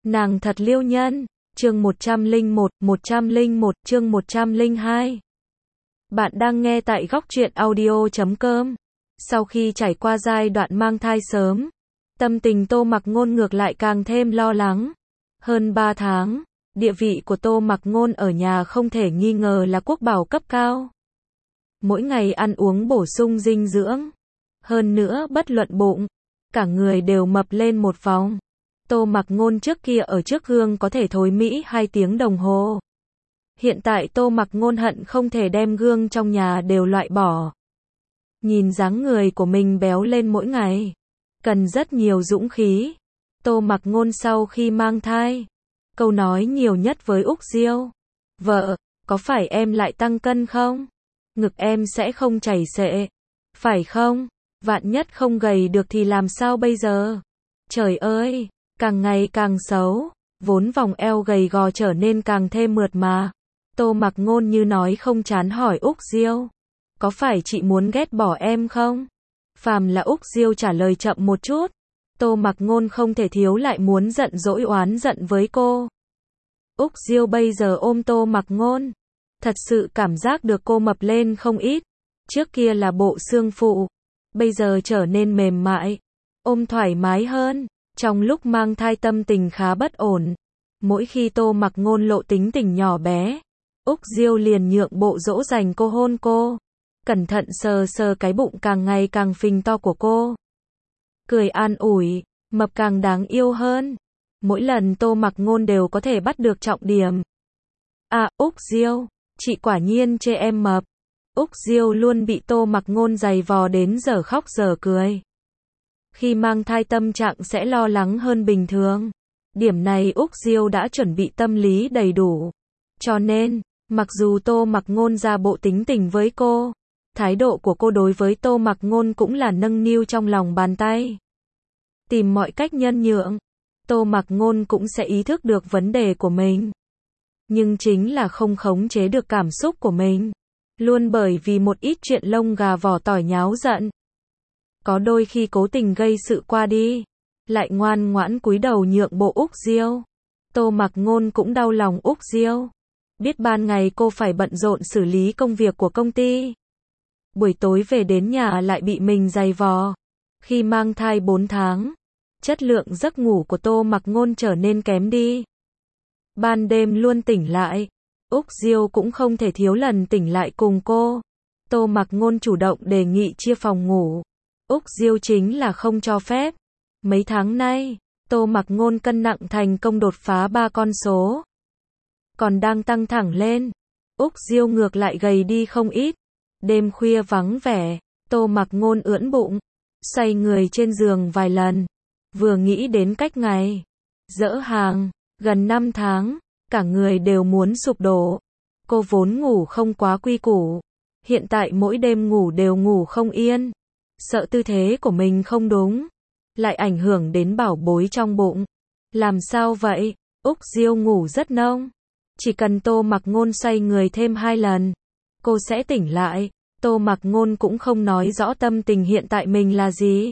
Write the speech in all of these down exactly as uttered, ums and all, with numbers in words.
Nàng thật liêu nhân. Chương một trăm lẻ một, một trăm lẻ một, chương một trăm lẻ hai. Bạn đang nghe tại góc truyện audio chấm com. Sau khi trải qua giai đoạn mang thai sớm, tâm tình Tô Mặc Ngôn ngược lại càng thêm lo lắng. Hơn ba tháng, địa vị của Tô Mặc Ngôn ở nhà không thể nghi ngờ là quốc bảo cấp cao. Mỗi ngày ăn uống bổ sung dinh dưỡng. Hơn nữa bất luận bụng, cả người đều mập lên một vòng. Tô Mặc Ngôn trước kia ở trước gương có thể thối mỹ hai tiếng đồng hồ. Hiện tại Tô Mặc Ngôn hận không thể đem gương trong nhà đều loại bỏ. Nhìn dáng người của mình béo lên mỗi ngày, cần rất nhiều dũng khí. Tô Mặc Ngôn sau khi mang thai, câu nói nhiều nhất với Úc Diêu: "Vợ, có phải em lại tăng cân không? Ngực em sẽ không chảy xệ, phải không? Vạn nhất không gầy được thì làm sao bây giờ?" Trời ơi, càng ngày càng xấu, vốn vòng eo gầy gò trở nên càng thêm mượt mà. Tô Mặc Ngôn như nói không chán hỏi Úc Diêu: "Có phải chị muốn ghét bỏ em không?" Phàm là Úc Diêu trả lời chậm một chút, Tô Mặc Ngôn không thể thiếu lại muốn giận dỗi oán giận với cô. Úc Diêu bây giờ ôm Tô Mặc Ngôn, thật sự cảm giác được cô mập lên không ít. Trước kia là bộ xương phụ, bây giờ trở nên mềm mại, ôm thoải mái hơn. Trong lúc mang thai tâm tình khá bất ổn. Mỗi khi Tô Mặc Ngôn lộ tính tình nhỏ bé, Úc Diêu liền nhượng bộ dỗ dành cô hôn cô, cẩn thận sờ sờ cái bụng càng ngày càng phình to của cô. Cười an ủi, mập càng đáng yêu hơn. Mỗi lần Tô Mặc Ngôn đều có thể bắt được trọng điểm. "À, Úc Diêu, chị quả nhiên chê em mập." Úc Diêu luôn bị Tô Mặc Ngôn giày vò đến giờ khóc giờ cười. Khi mang thai tâm trạng sẽ lo lắng hơn bình thường. Điểm này Úc Diêu đã chuẩn bị tâm lý đầy đủ. Cho nên, mặc dù Tô Mặc Ngôn ra bộ tính tình với cô, thái độ của cô đối với Tô Mặc Ngôn cũng là nâng niu trong lòng bàn tay. Tìm mọi cách nhân nhượng, Tô Mặc Ngôn cũng sẽ ý thức được vấn đề của mình. Nhưng chính là không khống chế được cảm xúc của mình. Luôn bởi vì một ít chuyện lông gà vỏ tỏi nháo giận. Có đôi khi cố tình gây sự qua đi, lại ngoan ngoãn cúi đầu nhượng bộ Úc Diêu. Tô Mặc Ngôn cũng đau lòng Úc Diêu. Biết ban ngày cô phải bận rộn xử lý công việc của công ty, buổi tối về đến nhà lại bị mình giày vò. Khi mang thai bốn tháng, chất lượng giấc ngủ của Tô Mặc Ngôn trở nên kém đi. Ban đêm luôn tỉnh lại, Úc Diêu cũng không thể thiếu lần tỉnh lại cùng cô. Tô Mặc Ngôn chủ động đề nghị chia phòng ngủ. Úc Diêu chính là không cho phép. Mấy tháng nay, Tô Mặc Ngôn cân nặng thành công đột phá ba con số. Còn đang tăng thẳng lên, Úc Diêu ngược lại gầy đi không ít. Đêm khuya vắng vẻ, Tô Mặc Ngôn ưỡn bụng, xoay người trên giường vài lần. Vừa nghĩ đến cách ngày dỡ hàng, gần năm tháng, cả người đều muốn sụp đổ. Cô vốn ngủ không quá quy củ, hiện tại mỗi đêm ngủ đều ngủ không yên. Sợ tư thế của mình không đúng, lại ảnh hưởng đến bảo bối trong bụng. Làm sao vậy? Úc Diêu ngủ rất nông. Chỉ cần Tô Mặc Ngôn xoay người thêm hai lần, cô sẽ tỉnh lại. Tô Mặc Ngôn cũng không nói rõ tâm tình hiện tại mình là gì.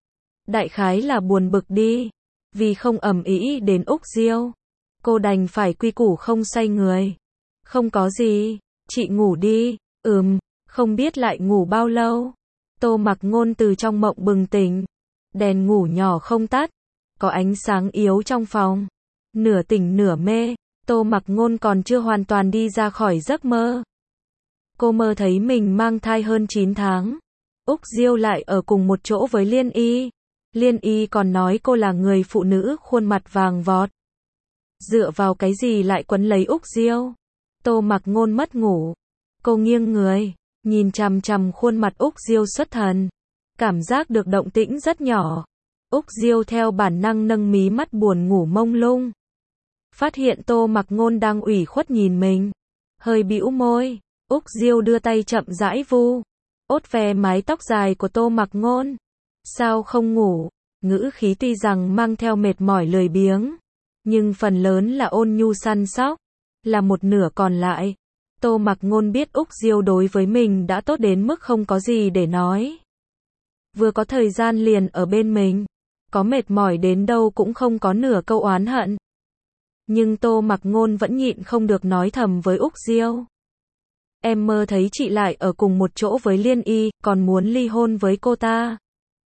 Đại khái là buồn bực đi. Vì không ầm ĩ đến Úc Diêu, cô đành phải quy củ không xoay người. "Không có gì, chị ngủ đi." "Ừm." Không biết lại ngủ bao lâu, Tô Mặc Ngôn từ trong mộng bừng tỉnh. Đèn ngủ nhỏ không tắt, có ánh sáng yếu trong phòng. Nửa tỉnh nửa mê, Tô Mặc Ngôn còn chưa hoàn toàn đi ra khỏi giấc mơ. Cô mơ thấy mình mang thai hơn chín tháng. Úc Diêu lại ở cùng một chỗ với Liên Y. Liên Y còn nói cô là người phụ nữ khuôn mặt vàng vọt. Dựa vào cái gì lại quấn lấy Úc Diêu? Tô Mặc Ngôn mất ngủ. Cô nghiêng người, nhìn chằm chằm khuôn mặt Úc Diêu xuất thần. Cảm giác được động tĩnh rất nhỏ. Úc Diêu theo bản năng nâng mí mắt buồn ngủ mông lung. Phát hiện Tô Mặc Ngôn đang ủy khuất nhìn mình, hơi bĩu môi. Úc Diêu đưa tay chậm rãi vu, ốt ve mái tóc dài của Tô Mặc Ngôn. "Sao không ngủ?" Ngữ khí tuy rằng mang theo mệt mỏi lười biếng, nhưng phần lớn là ôn nhu săn sóc. Là một nửa còn lại, Tô Mặc Ngôn biết Úc Diêu đối với mình đã tốt đến mức không có gì để nói. Vừa có thời gian liền ở bên mình, có mệt mỏi đến đâu cũng không có nửa câu oán hận. Nhưng Tô Mặc Ngôn vẫn nhịn không được nói thầm với Úc Diêu. Em mơ thấy chị lại ở cùng một chỗ với Liên Y, còn muốn ly hôn với cô ta.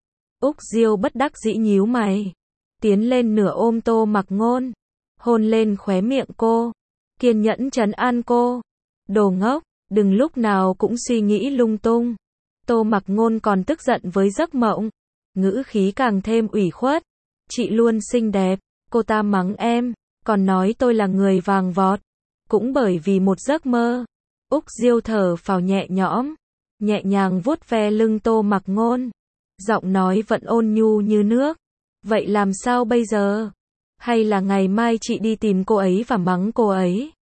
Úc Diêu bất đắc dĩ nhíu mày. Tiến lên nửa ôm Tô Mặc Ngôn. Hôn lên khóe miệng cô. Kiên nhẫn trấn an cô. Đồ ngốc, đừng lúc nào cũng suy nghĩ lung tung. Tô Mặc Ngôn còn tức giận với giấc mộng. Ngữ khí càng thêm ủy khuất. Chị luôn xinh đẹp. Cô ta mắng em. Còn nói tôi là người vàng vọt. Cũng bởi vì một giấc mơ. Úc Diêu thở phào nhẹ nhõm. Nhẹ nhàng vuốt ve lưng Tô Mặc Ngôn. Giọng nói vẫn ôn nhu như nước. Vậy làm sao bây giờ? Hay là ngày mai chị đi tìm cô ấy và mắng cô ấy?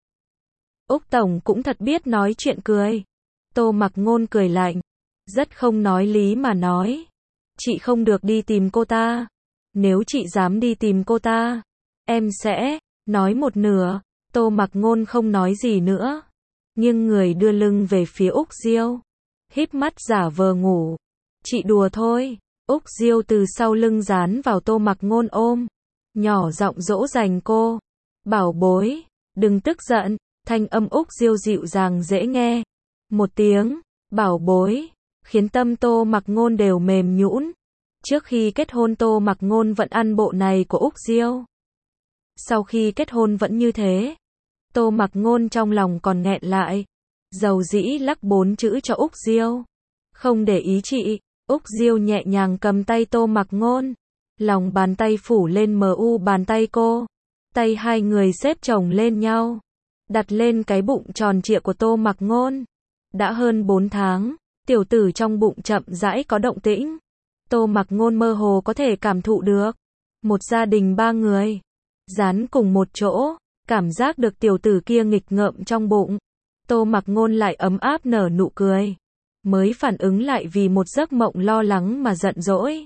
Úc Tổng cũng thật biết nói chuyện cười. Tô Mặc Ngôn cười lạnh. Rất không nói lý mà nói. Chị không được đi tìm cô ta. Nếu chị dám đi tìm cô ta, em sẽ nói một nửa. Tô Mặc Ngôn không nói gì nữa. Nhưng người đưa lưng về phía Úc Diêu. Híp mắt giả vờ ngủ. Chị đùa thôi. Úc Diêu từ sau lưng dán vào Tô Mặc Ngôn ôm. Nhỏ giọng dỗ dành cô. Bảo bối, đừng tức giận. Thanh âm Úc Diêu dịu dàng dễ nghe. Một tiếng, bảo bối, khiến tâm Tô Mặc Ngôn đều mềm nhũn. Trước khi kết hôn Tô Mặc Ngôn vẫn ăn bộ này của Úc Diêu. Sau khi kết hôn vẫn như thế. Tô Mặc Ngôn trong lòng còn nghẹn lại. Dầu dĩ lắc bốn chữ cho Úc Diêu. Không để ý chị. Úc Diêu nhẹ nhàng cầm tay Tô Mặc Ngôn. Lòng bàn tay phủ lên mờ u bàn tay cô. Tay hai người xếp chồng lên nhau. Đặt lên cái bụng tròn trịa của Tô Mặc Ngôn. Đã hơn bốn tháng, tiểu tử trong bụng chậm rãi có động tĩnh. Tô Mặc Ngôn mơ hồ có thể cảm thụ được. Một gia đình ba người. Dán cùng một chỗ. Cảm giác được tiểu tử kia nghịch ngợm trong bụng. Tô Mặc Ngôn lại ấm áp nở nụ cười. Mới phản ứng lại vì một giấc mộng lo lắng mà giận dỗi.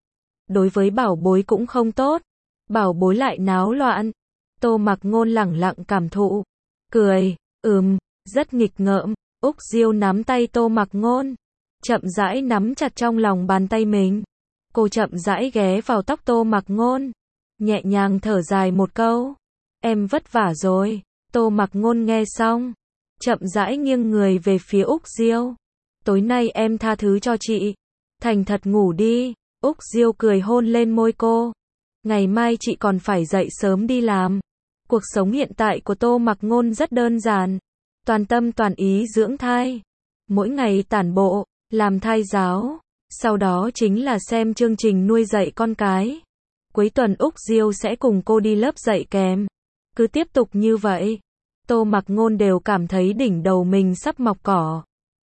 Đối với bảo bối cũng không tốt. Bảo bối lại náo loạn. Tô Mặc Ngôn lẳng lặng cảm thụ. Cười, ừm, rất nghịch ngợm. Úc Diêu nắm tay Tô Mặc Ngôn. Chậm rãi nắm chặt trong lòng bàn tay mình. Cô chậm rãi ghé vào tóc Tô Mặc Ngôn. Nhẹ nhàng thở dài một câu. Em vất vả rồi. Tô Mặc Ngôn nghe xong. Chậm rãi nghiêng người về phía Úc Diêu. Tối nay em tha thứ cho chị. Thành thật ngủ đi. Úc Diêu cười hôn lên môi cô. Ngày mai chị còn phải dậy sớm đi làm. Cuộc sống hiện tại của Tô Mặc Ngôn rất đơn giản. Toàn tâm toàn ý dưỡng thai. Mỗi ngày tản bộ, làm thai giáo. Sau đó chính là xem chương trình nuôi dạy con cái. Cuối tuần Úc Diêu sẽ cùng cô đi lớp dạy kèm. Cứ tiếp tục như vậy. Tô Mặc Ngôn đều cảm thấy đỉnh đầu mình sắp mọc cỏ.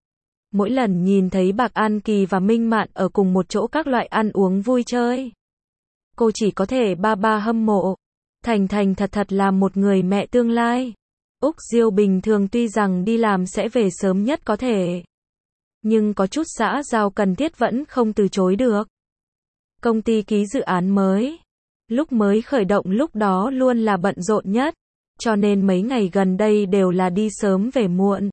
Mỗi lần nhìn thấy Bạc An Kỳ và Minh Mạn ở cùng một chỗ các loại ăn uống vui chơi. Cô chỉ có thể ba ba hâm mộ. Thành thành thật thật là một người mẹ tương lai. Úc Diêu bình thường tuy rằng đi làm sẽ về sớm nhất có thể. Nhưng có chút xã giao cần thiết vẫn không từ chối được. Công ty ký dự án mới. Lúc mới khởi động lúc đó luôn là bận rộn nhất. Cho nên mấy ngày gần đây đều là đi sớm về muộn.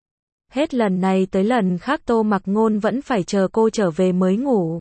Hết lần này tới lần khác Tô Mặc Ngôn vẫn phải chờ cô trở về mới ngủ.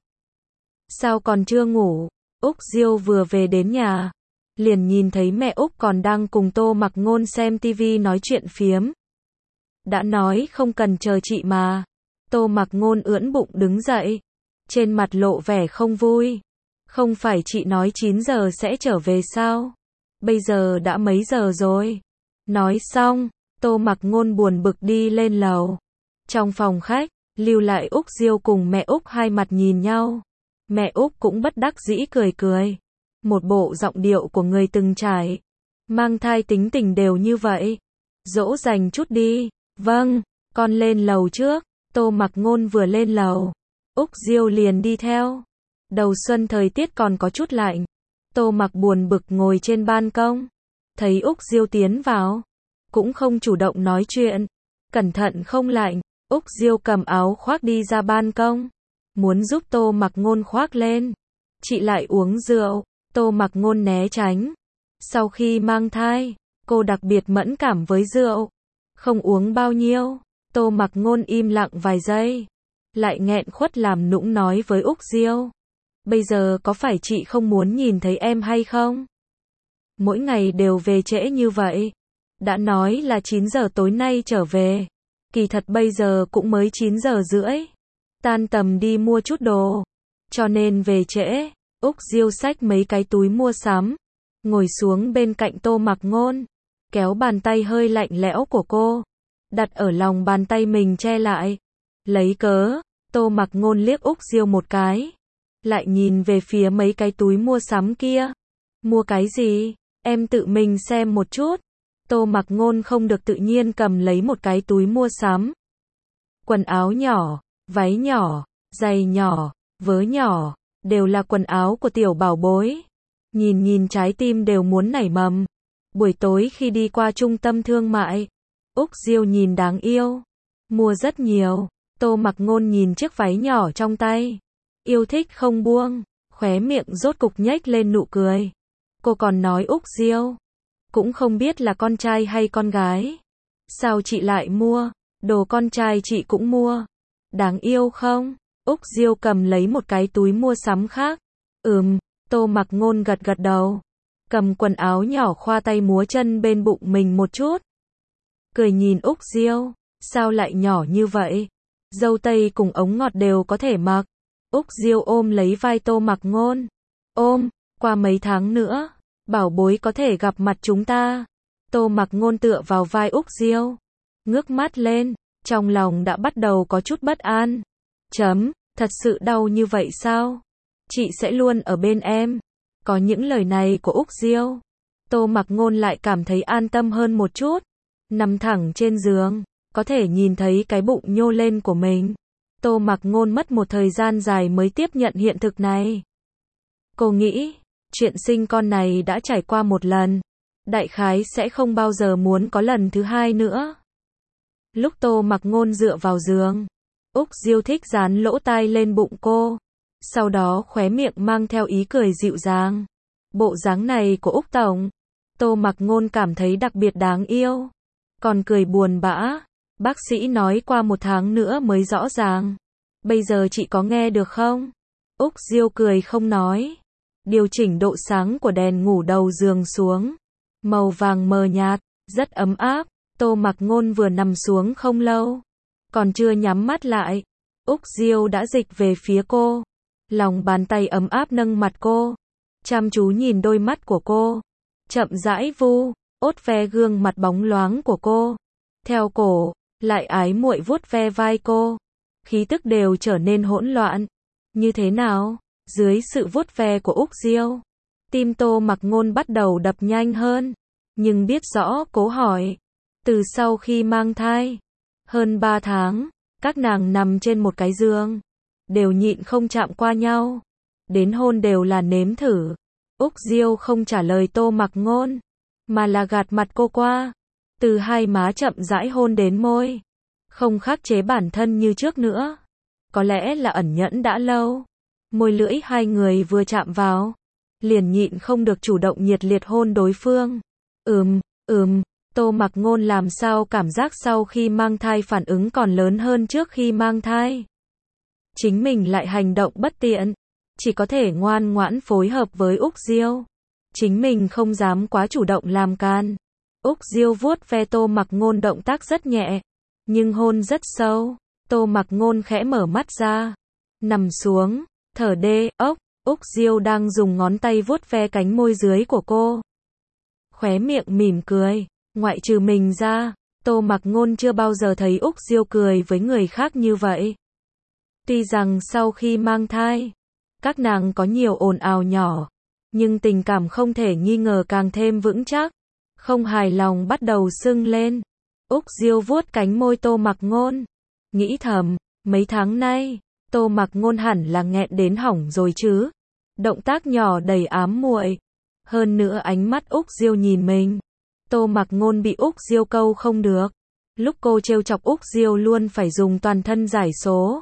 Sao còn chưa ngủ? Úc Diêu vừa về đến nhà. Liền nhìn thấy mẹ Úc còn đang cùng Tô Mặc Ngôn xem tivi nói chuyện phiếm. Đã nói không cần chờ chị mà. Tô Mặc Ngôn ưỡn bụng đứng dậy. Trên mặt lộ vẻ không vui. Không phải chị nói chín giờ sẽ trở về sao? Bây giờ đã mấy giờ rồi? Nói xong, Tô Mặc Ngôn buồn bực đi lên lầu. Trong phòng khách, lưu lại Úc Diêu cùng mẹ Úc hai mặt nhìn nhau. Mẹ Úc cũng bất đắc dĩ cười cười. Một bộ giọng điệu của người từng trải. Mang thai tính tình đều như vậy. Dỗ dành chút đi. Vâng, con lên lầu trước. Tô Mặc Ngôn vừa lên lầu. Úc Diêu liền đi theo. Đầu xuân thời tiết còn có chút lạnh. Tô Mặc buồn bực ngồi trên ban công. Thấy Úc Diêu tiến vào. Cũng không chủ động nói chuyện. Cẩn thận không lạnh. Úc Diêu cầm áo khoác đi ra ban công. Muốn giúp Tô Mặc Ngôn khoác lên. Chị lại uống rượu. Tô Mặc Ngôn né tránh. Sau khi mang thai, cô đặc biệt mẫn cảm với rượu. Không uống bao nhiêu. Tô Mặc Ngôn im lặng vài giây. Lại nghẹn khuất làm nũng nói với Úc Diêu. Bây giờ có phải chị không muốn nhìn thấy em hay không? mỗi ngày đều về trễ như vậy. Đã nói là chín giờ tối nay trở về. Kỳ thật bây giờ cũng mới chín giờ rưỡi. Tan tầm đi mua chút đồ. Cho nên về trễ. Úc Diêu xách mấy cái túi mua sắm. Ngồi xuống bên cạnh Tô Mặc Ngôn. Kéo bàn tay hơi lạnh lẽo của cô. Đặt ở lòng bàn tay mình che lại. Lấy cớ. Tô Mặc Ngôn liếc Úc Diêu một cái. Lại nhìn về phía mấy cái túi mua sắm kia. Mua cái gì? Em tự mình xem một chút. Tô Mặc Ngôn không được tự nhiên cầm lấy một cái túi mua sắm. Quần áo nhỏ, váy nhỏ, giày nhỏ, vớ nhỏ, đều là quần áo của tiểu bảo bối. Nhìn nhìn trái tim đều muốn nảy mầm. Buổi tối khi đi qua trung tâm thương mại, Úc Diêu nhìn đáng yêu. Mua rất nhiều. Tô Mặc Ngôn nhìn chiếc váy nhỏ trong tay. Yêu thích không buông. Khóe miệng rốt cục nhếch lên nụ cười. Cô còn nói Úc Diêu. Cũng không biết là con trai hay con gái. Sao chị lại mua? Đồ con trai chị cũng mua. Đáng yêu không? Úc Diêu cầm lấy một cái túi mua sắm khác. Ừm, Tô Mặc Ngôn gật gật đầu. Cầm quần áo nhỏ khoa tay múa chân bên bụng mình một chút. Cười nhìn Úc Diêu. Sao lại nhỏ như vậy? Dâu tây cùng ống ngọt đều có thể mặc. Úc Diêu ôm lấy vai Tô Mặc Ngôn. Ôm, qua mấy tháng nữa, bảo bối có thể gặp mặt chúng ta. Tô Mặc Ngôn tựa vào vai Úc Diêu. Ngước mắt lên, trong lòng đã bắt đầu có chút bất an. Chấm, thật sự đau như vậy sao? Chị sẽ luôn ở bên em. Có những lời này của Úc Diêu. Tô Mặc Ngôn lại cảm thấy an tâm hơn một chút. Nằm thẳng trên giường, có thể nhìn thấy cái bụng nhô lên của mình. Tô Mặc Ngôn mất một thời gian dài mới tiếp nhận hiện thực này. Cô nghĩ, chuyện sinh con này đã trải qua một lần. Đại khái sẽ không bao giờ muốn có lần thứ hai nữa. Lúc Tô Mặc Ngôn dựa vào giường, Úc Diêu thích dán lỗ tai lên bụng cô. Sau đó khóe miệng mang theo ý cười dịu dàng. Bộ dáng này của Úc Tổng, Tô Mặc Ngôn cảm thấy đặc biệt đáng yêu. Còn cười buồn bã. Bác sĩ nói qua một tháng nữa mới rõ ràng. Bây giờ chị có nghe được không? Úc Diêu cười không nói. Điều chỉnh độ sáng của đèn ngủ đầu giường xuống. Màu vàng mờ nhạt, rất ấm áp. Tô Mặc Ngôn vừa nằm xuống không lâu. Còn chưa nhắm mắt lại. Úc Diêu đã dịch về phía cô. Lòng bàn tay ấm áp nâng mặt cô. Chăm chú nhìn đôi mắt của cô. Chậm rãi vu, ốt ve gương mặt bóng loáng của cô. Theo cổ, lại ái muội vuốt ve vai cô. Khí tức đều trở nên hỗn loạn. Như thế nào? Dưới sự vuốt ve của Úc Diêu, tim Tô Mặc Ngôn bắt đầu đập nhanh hơn. Nhưng biết rõ cố hỏi. Từ sau khi mang thai, hơn ba tháng, các nàng nằm trên một cái giường. Đều nhịn không chạm qua nhau. Đến hôn đều là nếm thử. Úc Diêu không trả lời Tô Mặc Ngôn, mà là gạt mặt cô qua. Từ hai má chậm rãi hôn đến môi. Không khắc chế bản thân như trước nữa. Có lẽ là ẩn nhẫn đã lâu. Môi lưỡi hai người vừa chạm vào, liền nhịn không được chủ động nhiệt liệt hôn đối phương. Ừm, ừm, Tô Mặc Ngôn làm sao cảm giác sau khi mang thai phản ứng còn lớn hơn trước khi mang thai. Chính mình lại hành động bất tiện. Chỉ có thể ngoan ngoãn phối hợp với Úc Diêu. Chính mình không dám quá chủ động làm can. Úc Diêu vuốt ve Tô Mặc Ngôn động tác rất nhẹ, nhưng hôn rất sâu. Tô Mặc Ngôn khẽ mở mắt ra, nằm xuống, thở đê ốc. Úc Diêu đang dùng ngón tay vuốt ve cánh môi dưới của cô. Khóe miệng mỉm cười, ngoại trừ mình ra, Tô Mặc Ngôn chưa bao giờ thấy Úc Diêu cười với người khác như vậy. Tuy rằng sau khi mang thai, các nàng có nhiều ồn ào nhỏ, nhưng tình cảm không thể nghi ngờ càng thêm vững chắc. Không hài lòng bắt đầu sưng lên. Úc Diêu vuốt cánh môi Tô Mặc Ngôn. Nghĩ thầm, mấy tháng nay, Tô Mặc Ngôn hẳn là nghẹn đến hỏng rồi chứ. Động tác nhỏ đầy ám muội. Hơn nữa ánh mắt Úc Diêu nhìn mình. Tô Mặc Ngôn bị Úc Diêu câu không được. Lúc cô trêu chọc Úc Diêu luôn phải dùng toàn thân giải số.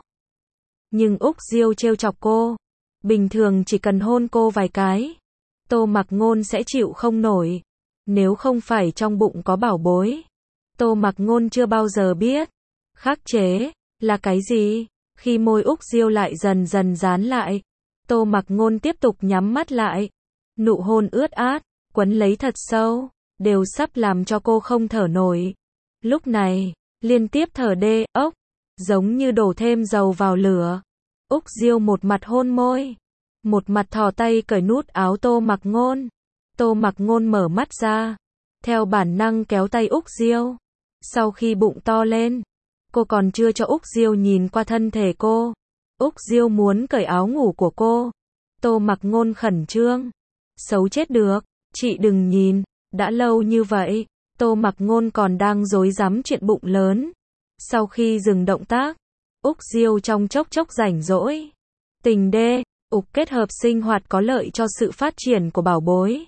Nhưng Úc Diêu trêu chọc cô, bình thường chỉ cần hôn cô vài cái, Tô Mặc Ngôn sẽ chịu không nổi. Nếu không phải trong bụng có bảo bối, Tô Mặc Ngôn chưa bao giờ biết khắc chế là cái gì. Khi môi Úc Diêu lại dần dần dán lại, Tô Mặc Ngôn tiếp tục nhắm mắt lại. Nụ hôn ướt át, quấn lấy thật sâu, đều sắp làm cho cô không thở nổi. Lúc này, liên tiếp thở đê, ốc, giống như đổ thêm dầu vào lửa. Úc Diêu một mặt hôn môi, một mặt thò tay cởi nút áo Tô Mặc Ngôn. Tô Mặc Ngôn mở mắt ra, theo bản năng kéo tay Úc Diêu. Sau khi bụng to lên, cô còn chưa cho Úc Diêu nhìn qua thân thể cô. Úc Diêu muốn cởi áo ngủ của cô. Tô Mặc Ngôn khẩn trương. Xấu chết được, chị đừng nhìn, đã lâu như vậy. Tô Mặc Ngôn còn đang rối rắm chuyện bụng lớn. Sau khi dừng động tác, Úc Diêu trong chốc chốc rảnh rỗi. Tình đê, Úc kết hợp sinh hoạt có lợi cho sự phát triển của bảo bối.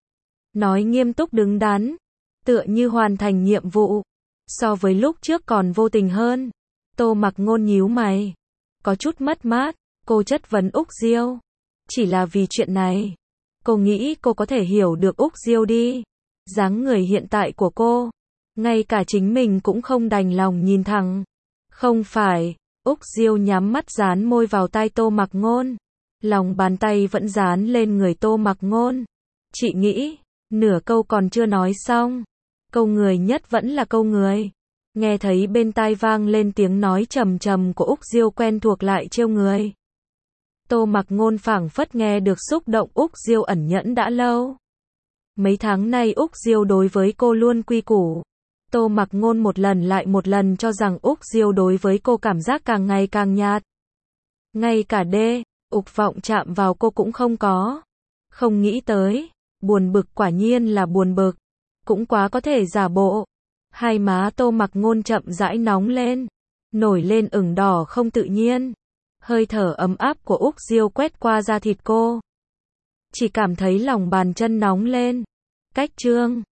Nói nghiêm túc đứng đắn, tựa như hoàn thành nhiệm vụ. So với lúc trước còn vô tình hơn. Tô Mặc Ngôn nhíu mày, có chút mất mát, cô chất vấn Úc Diêu. Chỉ là vì chuyện này, cô nghĩ cô có thể hiểu được Úc Diêu đi. Dáng người hiện tại của cô, ngay cả chính mình cũng không đành lòng nhìn thẳng. Không phải, Úc Diêu nhắm mắt dán môi vào tai Tô Mặc Ngôn. Lòng bàn tay vẫn dán lên người Tô Mặc Ngôn. Chị nghĩ, nửa câu còn chưa nói xong. Câu người nhất vẫn là câu người. Nghe thấy bên tai vang lên tiếng nói trầm trầm của Úc Diêu quen thuộc lại trêu người. Tô Mặc Ngôn phảng phất nghe được xúc động Úc Diêu ẩn nhẫn đã lâu. Mấy tháng nay Úc Diêu đối với cô luôn quy củ. Tô Mặc Ngôn một lần lại một lần cho rằng Úc Diêu đối với cô cảm giác càng ngày càng nhạt. Ngay cả đê, Úc vọng chạm vào cô cũng không có. Không nghĩ tới, buồn bực quả nhiên là buồn bực. Cũng quá có thể giả bộ. Hai má Tô Mặc Ngôn chậm rãi nóng lên, nổi lên ửng đỏ không tự nhiên. Hơi thở ấm áp của Úc Diêu quét qua da thịt cô. Chỉ cảm thấy lòng bàn chân nóng lên. Cách trương,